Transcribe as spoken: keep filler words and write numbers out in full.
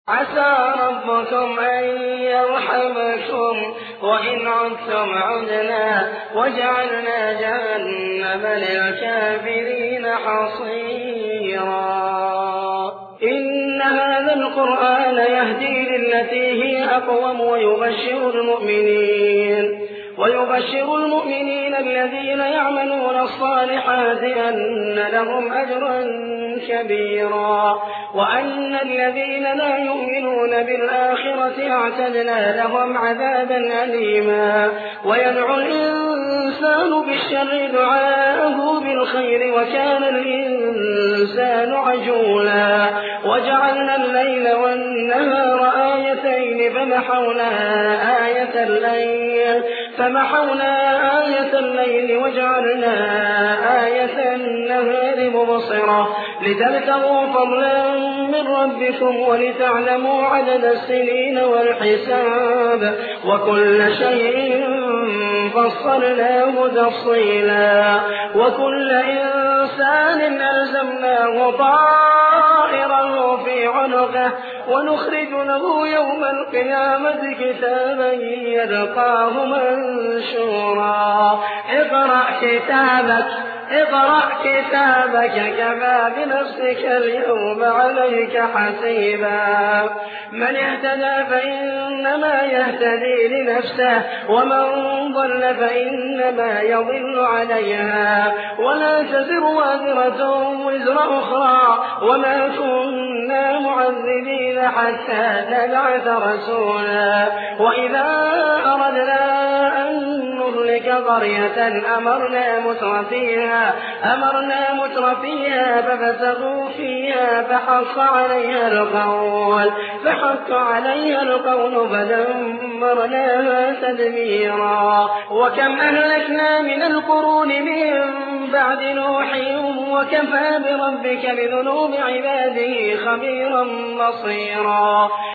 عسى ربكم أن يرحمكم وإن عدتم عدنا وجعلنا جهنم للكافرين حصيرا. إن هذا القرآن يهدي للتي هي أقوم ويبشر المؤمنين ويبشر المؤمنين الذين يعملون الصالحات أن لهم أجرا كبيرا وأن الذين لا يؤمنون بالآخرة اعتدنا لهم عذابا أليما. ويدعو الإنسان بالشر دعاءه بالخير وكان الإنسان عجولا. وجعلنا الليل والنهار آيتين فمحونا آية الليل فمحونا آية الليل وجعلنا آية النهار مبصرة لتبتغوا فضلا من ربكم ولتعلموا عدد السنين والحساب وكل شيء فصلناه تفصيلا. وكل إنسان ألزمناه طائره في عنقه ونخرج له يوم القيامة كتابا يلقاه منشورا. اقرأ كتابك اقرأ كتابك كفى بنفسك اليوم عليك حسيبا. من اهتدى فإنما يهتدي لنفسه ومن ضل فإنما يضل عليها ولا تزر وازرة وزر أخرى وما كنا معذبين حتى نبعث رسولا. وإذا أردنا أن نهلك قرية أمرنا مترفيها أمرنا مترفيها ففسقوا فيها فحق عليها القول فحق عليها القول فدمرناها تدميرا. وكم أهلكنا من القرون من بعد نوح وكفى بربك بذنوب عباده خبيرا بصيرا.